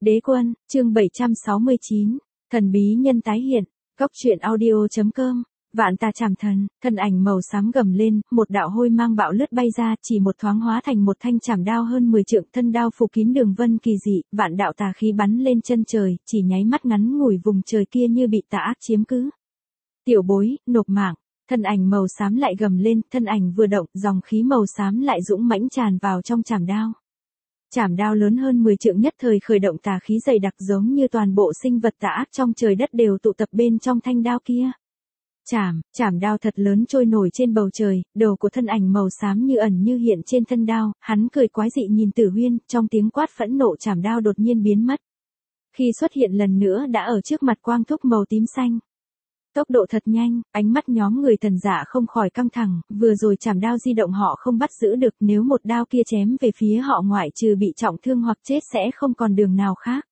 Đế quân, chương 769, thần bí nhân tái hiện, góc truyện audio.com. Vạn tà trảm thần, thân ảnh màu xám gầm lên, một đạo hôi mang bạo lướt bay ra, chỉ một thoáng hóa thành một thanh trảm đao hơn 10 trượng, thân đao phủ kín đường vân kỳ dị, vạn đạo tà khí bắn lên chân trời, chỉ nháy mắt ngắn ngủi vùng trời kia như bị tà ác chiếm cứ. Tiểu bối, nộp mạng. Thân ảnh màu xám lại gầm lên, thân ảnh vừa động, dòng khí màu xám lại dũng mãnh tràn vào trong trảm đao. Trảm đao lớn hơn 10 trượng nhất thời khởi động tà khí dày đặc, giống như toàn bộ sinh vật tà ác trong trời đất đều tụ tập bên trong thanh đao kia. Trảm đao thật lớn trôi nổi trên bầu trời, đầu của thân ảnh màu xám như ẩn như hiện trên thân đao, hắn cười quái dị nhìn Tử Huyên, trong tiếng quát phẫn nộ trảm đao đột nhiên biến mất. Khi xuất hiện lần nữa đã ở trước mặt Quang Thúc màu tím xanh. Tốc độ thật nhanh, ánh mắt nhóm người thần dạ không khỏi căng thẳng, vừa rồi trảm đao di động họ không bắt giữ được, nếu một đao kia chém về phía họ ngoại trừ bị trọng thương hoặc chết sẽ không còn đường nào khác.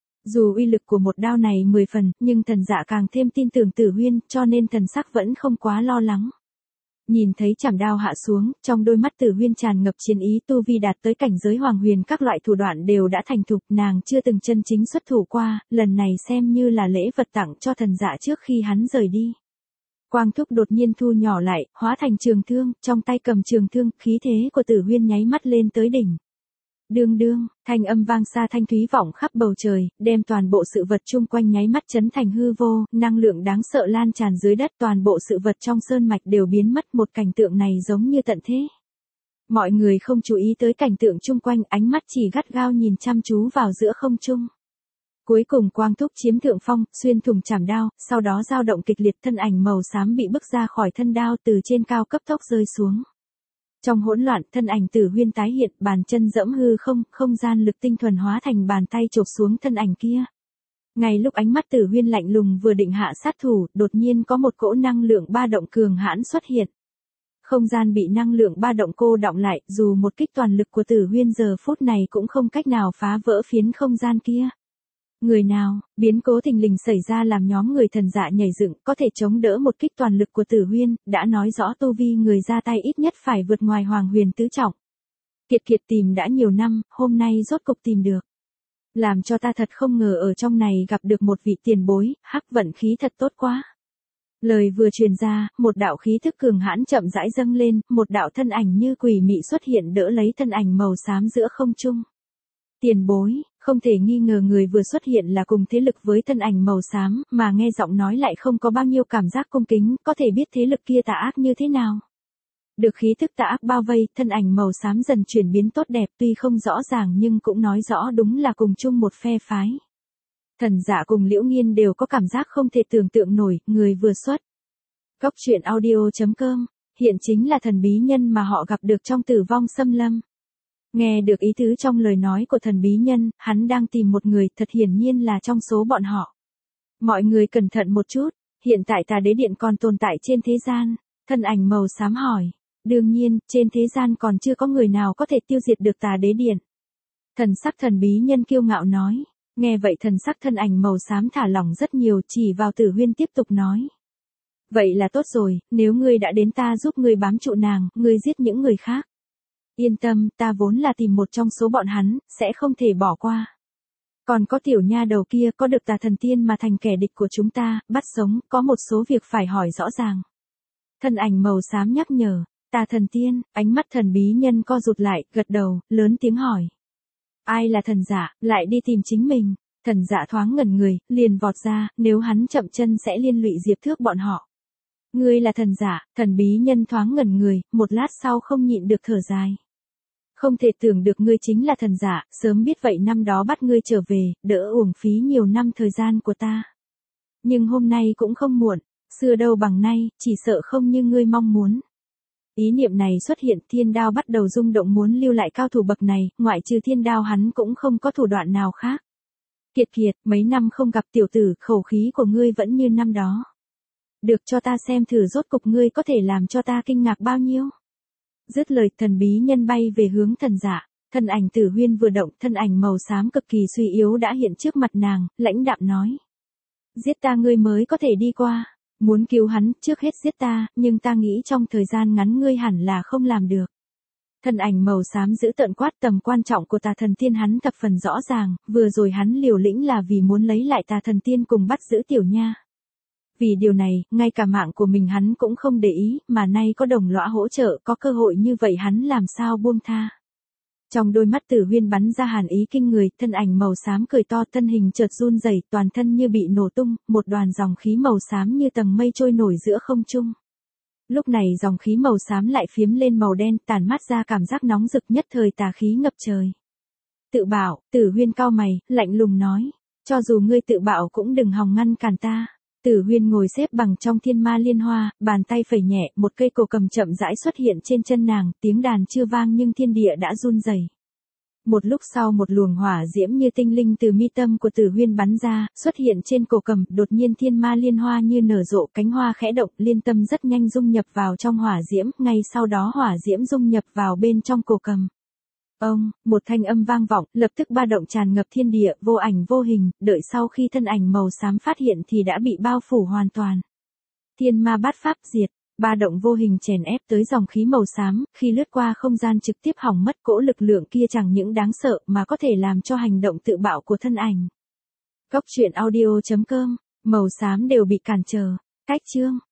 Dù uy lực của một đao này 10 phần, nhưng thần dạ càng thêm tin tưởng Tử Huyên, cho nên thần sắc vẫn không quá lo lắng. Nhìn thấy trảm đao hạ xuống, trong đôi mắt Tử Huyên tràn ngập chiến ý, tu vi đạt tới cảnh giới hoàng huyền, các loại thủ đoạn đều đã thành thục, nàng chưa từng chân chính xuất thủ qua, lần này xem như là lễ vật tặng cho thần dạ trước khi hắn rời đi. Quang Thúc đột nhiên thu nhỏ lại, hóa thành trường thương, trong tay cầm trường thương, khí thế của Tử Huyên nháy mắt lên tới đỉnh. Đương đương, thanh âm vang xa thanh thúy vọng khắp bầu trời, đem toàn bộ sự vật chung quanh nháy mắt chấn thành hư vô, năng lượng đáng sợ lan tràn dưới đất, toàn bộ sự vật trong sơn mạch đều biến mất, một cảnh tượng này giống như tận thế. Mọi người không chú ý tới cảnh tượng chung quanh, ánh mắt chỉ gắt gao nhìn chăm chú vào giữa không trung. Cuối cùng Quang Thúc chiếm thượng phong, xuyên thủng trảm đao, sau đó dao động kịch liệt, thân ảnh màu xám bị bức ra khỏi thân đao, từ trên cao cấp tốc rơi xuống. Trong hỗn loạn, thân ảnh Tử Huyên tái hiện, bàn chân dẫm hư không, không gian lực tinh thuần hóa thành bàn tay chộp xuống thân ảnh kia. Ngay lúc ánh mắt Tử Huyên lạnh lùng vừa định hạ sát thủ, đột nhiên có một cỗ năng lượng ba động cường hãn xuất hiện. Không gian bị năng lượng ba động cô đọng lại, dù một kích toàn lực của Tử Huyên giờ phút này cũng không cách nào phá vỡ phiến không gian kia. Người nào, biến cố thình lình xảy ra làm nhóm người thần dạ nhảy dựng, có thể chống đỡ một kích toàn lực của Tử Huyên, đã nói rõ tu vi người ra tay ít nhất phải vượt ngoài hoàng huyền tứ trọng. Kiệt tìm đã nhiều năm, hôm nay rốt cục tìm được. Làm cho ta thật không ngờ ở trong này gặp được một vị tiền bối, hắc vận khí thật tốt quá. Lời vừa truyền ra, một đạo khí thức cường hãn chậm rãi dâng lên, một đạo thân ảnh như quỷ mị xuất hiện đỡ lấy thân ảnh màu xám giữa không trung. Tiền bối, không thể nghi ngờ người vừa xuất hiện là cùng thế lực với thân ảnh màu xám, mà nghe giọng nói lại không có bao nhiêu cảm giác cung kính, có thể biết thế lực kia tà ác như thế nào. Được khí thức tà ác bao vây, thân ảnh màu xám dần chuyển biến tốt đẹp, tuy không rõ ràng nhưng cũng nói rõ đúng là cùng chung một phe phái. Thần dạ cùng Liễu Nghiên đều có cảm giác không thể tưởng tượng nổi, người vừa xuất. Góc truyện audio.com, hiện chính là thần bí nhân mà họ gặp được trong Tử Vong Xâm Lâm. Nghe được ý tứ trong lời nói của thần bí nhân, hắn đang tìm một người, thật hiển nhiên là trong số bọn họ. Mọi người cẩn thận một chút, hiện tại Tà Đế Điện còn tồn tại trên thế gian, thân ảnh màu xám hỏi. Đương nhiên, trên thế gian còn chưa có người nào có thể tiêu diệt được Tà Đế Điện. Thần sắc thần bí nhân kiêu ngạo nói. Nghe vậy thần sắc thân ảnh màu xám thả lỏng rất nhiều, chỉ vào Tử Huyên tiếp tục nói. Vậy là tốt rồi, nếu ngươi đã đến ta giúp ngươi bám trụ nàng, ngươi giết những người khác. Yên tâm, ta vốn là tìm một trong số bọn hắn, sẽ không thể bỏ qua. Còn có tiểu nha đầu kia có được Tà Thần Tiên mà thành kẻ địch của chúng ta, bắt sống, có một số việc phải hỏi rõ ràng. Thân ảnh màu xám nhắc nhở, Tà Thần Tiên, ánh mắt thần bí nhân co rụt lại, gật đầu, lớn tiếng hỏi. Ai là thần giả, lại đi tìm chính mình. Thần giả thoáng ngẩn người, liền vọt ra, nếu hắn chậm chân sẽ liên lụy Diệp Thước bọn họ. Ngươi là thần giả, thần bí nhân thoáng ngẩn người, một lát sau không nhịn được thở dài. Không thể tưởng được ngươi chính là thần giả, sớm biết vậy năm đó bắt ngươi trở về, đỡ uổng phí nhiều năm thời gian của ta. Nhưng hôm nay cũng không muộn, xưa đâu bằng nay, chỉ sợ không như ngươi mong muốn. Ý niệm này xuất hiện, Thiên Đao bắt đầu rung động muốn lưu lại cao thủ bậc này, ngoại trừ Thiên Đao hắn cũng không có thủ đoạn nào khác. Kiệt, mấy năm không gặp tiểu tử, khẩu khí của ngươi vẫn như năm đó. Được, cho ta xem thử rốt cục ngươi có thể làm cho ta kinh ngạc bao nhiêu. Dứt lời, thần bí nhân bay về hướng thần dạ, thân ảnh Tử Huyên vừa động, thân ảnh màu xám cực kỳ suy yếu đã hiện trước mặt nàng, lãnh đạm nói. Giết ta ngươi mới có thể đi qua. Muốn cứu hắn, trước hết giết ta, nhưng ta nghĩ trong thời gian ngắn ngươi hẳn là không làm được. Thân ảnh màu xám giữ tợn quát, tầm quan trọng của tà thần tiên hắn thập phần rõ ràng, vừa rồi hắn liều lĩnh là vì muốn lấy lại tà thần tiên cùng bắt giữ tiểu nha. Vì điều này, ngay cả mạng của mình hắn cũng không để ý, mà nay có đồng lõa hỗ trợ, có cơ hội như vậy hắn làm sao buông tha. Trong đôi mắt Tử Huyên bắn ra hàn ý kinh người, thân ảnh màu xám cười to, thân hình chợt run rẩy, toàn thân như bị nổ tung, một đoàn dòng khí màu xám như tầng mây trôi nổi giữa không trung. Lúc này dòng khí màu xám lại phiếm lên màu đen, tản mát ra cảm giác nóng rực, nhất thời tà khí ngập trời. Tự bảo, Tử Huyên cau mày, lạnh lùng nói, cho dù ngươi tự bảo cũng đừng hòng ngăn cản ta. Tử Huyên ngồi xếp bằng trong thiên ma liên hoa, bàn tay phẩy nhẹ, một cây cổ cầm chậm rãi xuất hiện trên chân nàng, tiếng đàn chưa vang nhưng thiên địa đã run rẩy. Một lúc sau một luồng hỏa diễm như tinh linh từ mi tâm của Tử Huyên bắn ra, xuất hiện trên cổ cầm, đột nhiên thiên ma liên hoa như nở rộ, cánh hoa khẽ động, liên tâm rất nhanh dung nhập vào trong hỏa diễm, ngay sau đó hỏa diễm dung nhập vào bên trong cổ cầm. Ông, một thanh âm vang vọng, lập tức ba động tràn ngập thiên địa, vô ảnh vô hình, đợi sau khi thân ảnh màu xám phát hiện thì đã bị bao phủ hoàn toàn. Thiên ma bát pháp diệt, ba động vô hình chèn ép tới dòng khí màu xám, khi lướt qua không gian trực tiếp hỏng mất, cỗ lực lượng kia chẳng những đáng sợ mà có thể làm cho hành động tự bạo của thân ảnh. Góc truyện audio.com, màu xám đều bị cản trở. Cách chương